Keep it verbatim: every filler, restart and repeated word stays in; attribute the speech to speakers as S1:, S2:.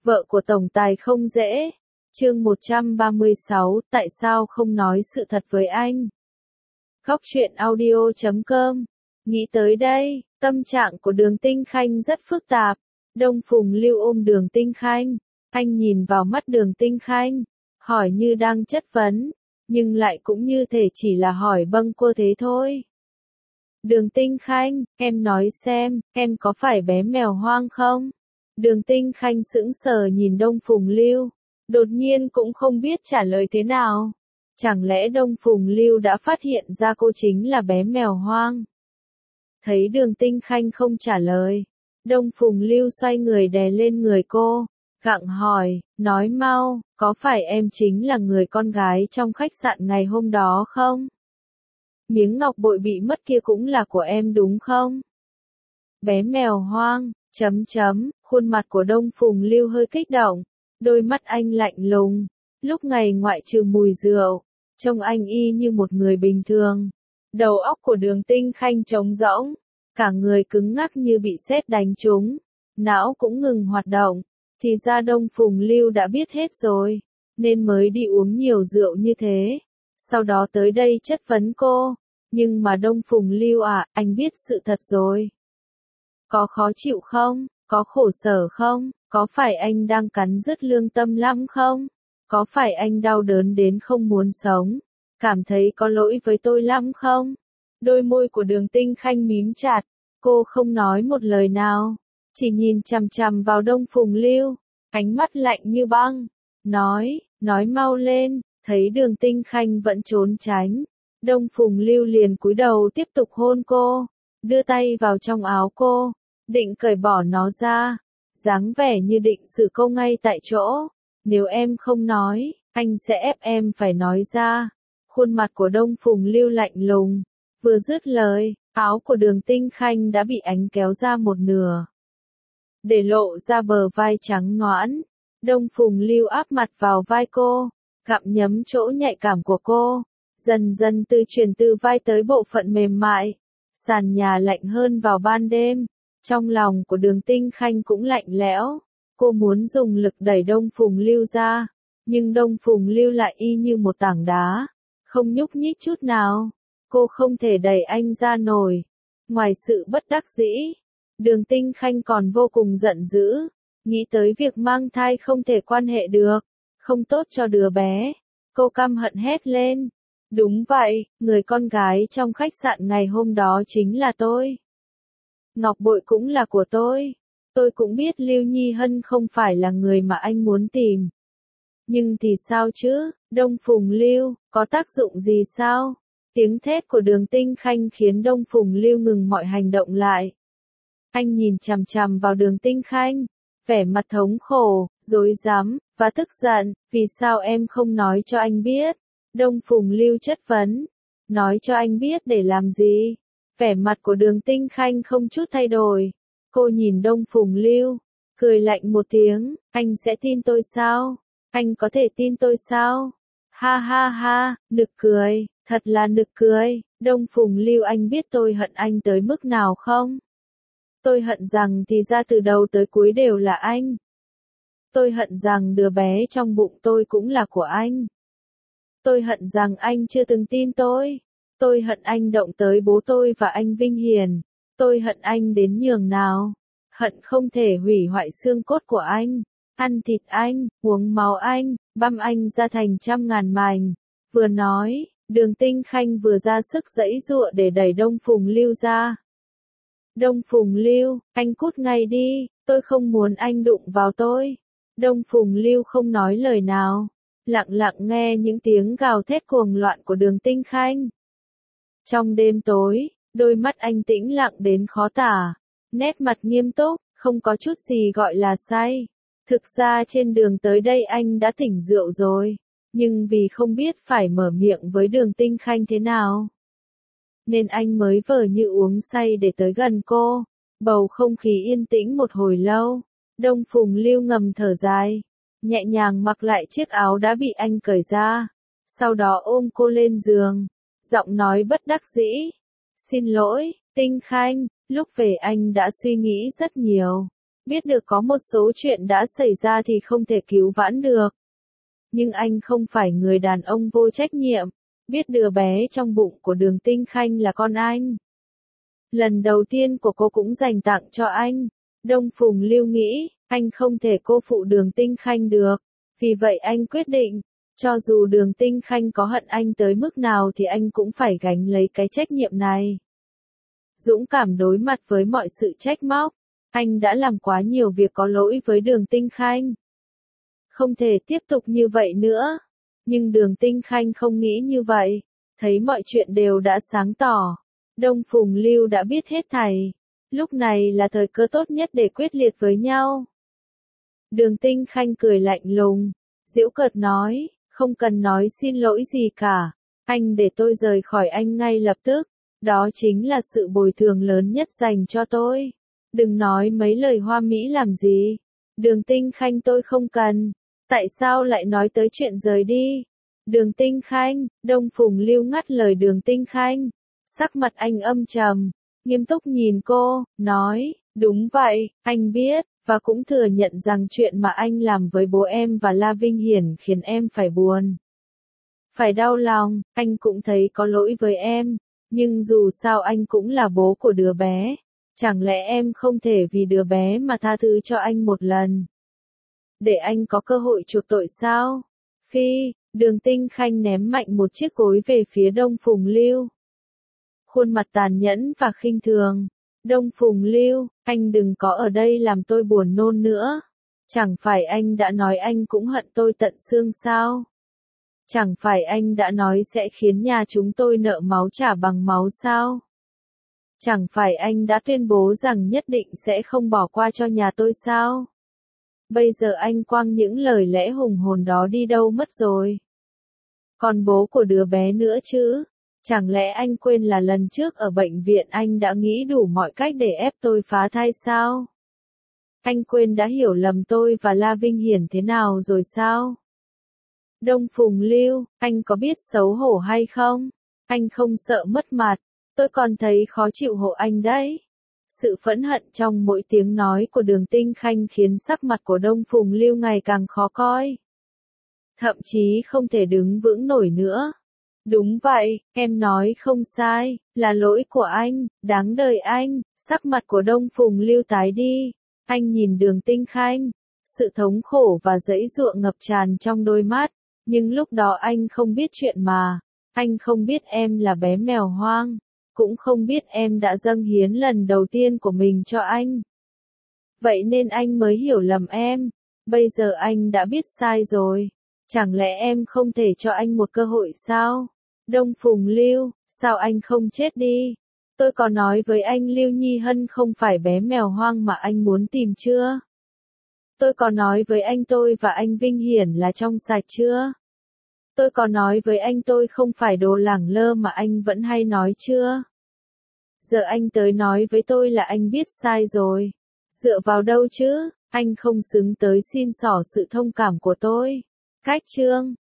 S1: Vợ của tổng tài không dễ. Chương một trăm ba mươi sáu, tại sao không nói sự thật với anh? Góc truyện audio chấm com. Nghĩ tới đây, tâm trạng của Đường Tinh Khanh rất phức tạp. Đông Phùng Lưu ôm Đường Tinh Khanh, anh nhìn vào mắt Đường Tinh Khanh, hỏi như đang chất vấn, nhưng lại cũng như thể chỉ là hỏi bâng quơ thế thôi. Đường Tinh Khanh, em nói xem, em có phải bé mèo hoang không? Đường Tinh Khanh sững sờ nhìn Đông Phùng Lưu, đột nhiên cũng không biết trả lời thế nào. Chẳng lẽ Đông Phùng Lưu đã phát hiện ra cô chính là bé mèo hoang? Thấy Đường Tinh Khanh không trả lời, Đông Phùng Lưu xoay người đè lên người cô, gặng hỏi, nói mau, có phải em chính là người con gái trong khách sạn ngày hôm đó không? Miếng ngọc bội bị mất kia cũng là của em đúng không? Bé mèo hoang, chấm chấm, khuôn mặt của Đông Phùng Lưu hơi kích động, đôi mắt anh lạnh lùng, lúc ngày ngoại trừ mùi rượu, trông anh y như một người bình thường. Đầu óc của Đường Tinh Khanh trống rỗng, cả người cứng ngắc như bị sét đánh trúng, não cũng ngừng hoạt động, thì ra Đông Phùng Lưu đã biết hết rồi, nên mới đi uống nhiều rượu như thế, sau đó tới đây chất vấn cô, nhưng mà Đông Phùng Lưu à, anh biết sự thật rồi. Có khó chịu không? Có khổ sở không? Có phải anh đang cắn rứt lương tâm lắm không? Có phải anh đau đớn đến không muốn sống? Cảm thấy có lỗi với tôi lắm không? Đôi môi của Đường Tinh Khanh mím chặt, cô không nói một lời nào, chỉ nhìn chằm chằm vào Đông Phùng Lưu, ánh mắt lạnh như băng, nói, nói mau lên, thấy Đường Tinh Khanh vẫn trốn tránh, Đông Phùng Lưu liền cúi đầu tiếp tục hôn cô, đưa tay vào trong áo cô, định cởi bỏ nó ra, dáng vẻ như định xử cô ngay tại chỗ, nếu em không nói, anh sẽ ép em phải nói ra. Khuôn mặt của Đông Phùng Lưu lạnh lùng, vừa dứt lời, áo của Đường Tinh Khanh đã bị anh kéo ra một nửa, để lộ ra bờ vai trắng nõn. Đông Phùng Lưu áp mặt vào vai cô, gặm nhấm chỗ nhạy cảm của cô, dần dần từ truyền từ vai tới bộ phận mềm mại. Sàn nhà lạnh hơn vào ban đêm, trong lòng của Đường Tinh Khanh cũng lạnh lẽo. Cô muốn dùng lực đẩy Đông Phùng Lưu ra, nhưng Đông Phùng Lưu lại y như một tảng đá, không nhúc nhích chút nào. Cô không thể đẩy anh ra nổi. Ngoài sự bất đắc dĩ, Đường Tinh Khanh còn vô cùng giận dữ, nghĩ tới việc mang thai không thể quan hệ được, không tốt cho đứa bé. Cô căm hận hét lên. Đúng vậy, người con gái trong khách sạn ngày hôm đó chính là tôi. Ngọc bội cũng là của tôi. Tôi cũng biết Lưu Nhi Hân không phải là người mà anh muốn tìm. Nhưng thì sao chứ, Đông Phùng Lưu, có tác dụng gì sao? Tiếng thét của Đường Tinh Khanh khiến Đông Phùng Lưu ngừng mọi hành động lại. Anh nhìn chằm chằm vào Đường Tinh Khanh, vẻ mặt thống khổ, rối rắm, và tức giận, vì sao em không nói cho anh biết? Đông Phùng Lưu chất vấn, nói cho anh biết để làm gì? Vẻ mặt của Đường Tinh Khanh không chút thay đổi. Cô nhìn Đông Phùng Lưu, cười lạnh một tiếng, anh sẽ tin tôi sao? Anh có thể tin tôi sao? Ha ha ha, nực cười, thật là nực cười. Đông Phùng Lưu, anh biết tôi hận anh tới mức nào không? Tôi hận rằng thì ra từ đầu tới cuối đều là anh. Tôi hận rằng đứa bé trong bụng tôi cũng là của anh. Tôi hận rằng anh chưa từng tin tôi. Tôi hận anh động tới bố tôi và anh Vinh Hiền. Tôi hận anh đến nhường nào. Hận không thể hủy hoại xương cốt của anh, ăn thịt anh, uống máu anh, băm anh ra thành trăm ngàn mảnh. Vừa nói, Đường Tinh Khanh vừa ra sức giãy giụa để đẩy Đông Phùng Lưu ra. Đông Phùng Lưu, anh cút ngay đi, tôi không muốn anh đụng vào tôi. Đông Phùng Lưu không nói lời nào, lặng lặng nghe những tiếng gào thét cuồng loạn của Đường Tinh Khanh. Trong đêm tối, đôi mắt anh tĩnh lặng đến khó tả, nét mặt nghiêm túc, không có chút gì gọi là say. Thực ra trên đường tới đây anh đã tỉnh rượu rồi, nhưng vì không biết phải mở miệng với Đường Tinh Khanh thế nào, nên anh mới vờ như uống say để tới gần cô. Bầu không khí yên tĩnh một hồi lâu, Đông Phùng Lưu ngầm thở dài, nhẹ nhàng mặc lại chiếc áo đã bị anh cởi ra, sau đó ôm cô lên giường, giọng nói bất đắc dĩ, xin lỗi, Tinh Khanh, lúc về anh đã suy nghĩ rất nhiều, Biết được có một số chuyện đã xảy ra thì không thể cứu vãn được. Nhưng anh không phải người đàn ông vô trách nhiệm, biết đứa bé trong bụng của Đường Tinh Khanh là con anh. Lần đầu tiên của cô cũng dành tặng cho anh. Đông Phùng Lưu nghĩ, anh không thể cô phụ Đường Tinh Khanh được. Vì vậy anh quyết định, cho dù Đường Tinh Khanh có hận anh tới mức nào thì anh cũng phải gánh lấy cái trách nhiệm này. Dũng cảm đối mặt với mọi sự trách móc. Anh đã làm quá nhiều việc có lỗi với Đường Tinh Khanh. Không thể tiếp tục như vậy nữa. Nhưng Đường Tinh Khanh không nghĩ như vậy. Thấy mọi chuyện đều đã sáng tỏ. Đông Phùng Lưu đã biết hết thảy. Lúc này là thời cơ tốt nhất để quyết liệt với nhau. Đường Tinh Khanh cười lạnh lùng. Giễu cợt nói, không cần nói xin lỗi gì cả. Anh để tôi rời khỏi anh ngay lập tức. Đó chính là sự bồi thường lớn nhất dành cho tôi. Đừng nói mấy lời hoa mỹ làm gì. Đường Tinh Khanh tôi không cần. Tại sao lại nói tới chuyện rời đi? Đường Tinh Khanh, Đông Phùng Lưu ngắt lời Đường Tinh Khanh. Sắc mặt anh âm trầm, nghiêm túc nhìn cô, nói, đúng vậy, anh biết, và cũng thừa nhận rằng chuyện mà anh làm với bố em và La Vinh Hiển khiến em phải buồn. Phải đau lòng, anh cũng thấy có lỗi với em, nhưng dù sao anh cũng là bố của đứa bé. Chẳng lẽ em không thể vì đứa bé mà tha thứ cho anh một lần? Để anh có cơ hội chuộc tội sao? Phi, Đường Tinh Khanh ném mạnh một chiếc gối về phía Đông Phùng Lưu. Khuôn mặt tàn nhẫn và khinh thường. Đông Phùng Lưu, anh đừng có ở đây làm tôi buồn nôn nữa. Chẳng phải anh đã nói anh cũng hận tôi tận xương sao? Chẳng phải anh đã nói sẽ khiến nhà chúng tôi nợ máu trả bằng máu sao? Chẳng phải anh đã tuyên bố rằng nhất định sẽ không bỏ qua cho nhà tôi sao? Bây giờ anh quăng những lời lẽ hùng hồn đó đi đâu mất rồi? Còn bố của đứa bé nữa chứ? Chẳng lẽ anh quên là lần trước ở bệnh viện anh đã nghĩ đủ mọi cách để ép tôi phá thai sao? Anh quên đã hiểu lầm tôi và La Vinh Hiển thế nào rồi sao? Đông Phùng Lưu, anh có biết xấu hổ hay không? Anh không sợ mất mặt, tôi còn thấy khó chịu hộ anh đấy. Sự phẫn hận trong mỗi tiếng nói của Đường Tinh Khanh khiến sắc mặt của Đông Phùng Lưu ngày càng khó coi. Thậm chí không thể đứng vững nổi nữa. Đúng vậy, em nói không sai, là lỗi của anh, đáng đời anh. Sắc mặt của Đông Phùng Lưu tái đi. Anh nhìn Đường Tinh Khanh, sự thống khổ và giãy giụa ngập tràn trong đôi mắt, nhưng lúc đó anh không biết chuyện mà. Anh không biết em là bé mèo hoang, cũng không biết em đã dâng hiến lần đầu tiên của mình cho anh. Vậy nên anh mới hiểu lầm em. Bây giờ anh đã biết sai rồi. Chẳng lẽ em không thể cho anh một cơ hội sao? Đông Phùng Lưu, sao anh không chết đi? Tôi có nói với anh Lưu Nhi Hân không phải bé mèo hoang mà anh muốn tìm chưa? Tôi có nói với anh tôi và anh Vinh Hiển là trong sạch chưa? Tôi có nói với anh tôi không phải đồ lẳng lơ mà anh vẫn hay nói chưa? Giờ anh tới nói với tôi là anh biết sai rồi. Dựa vào đâu chứ? Anh không xứng tới xin xỏ sự thông cảm của tôi. Cách chương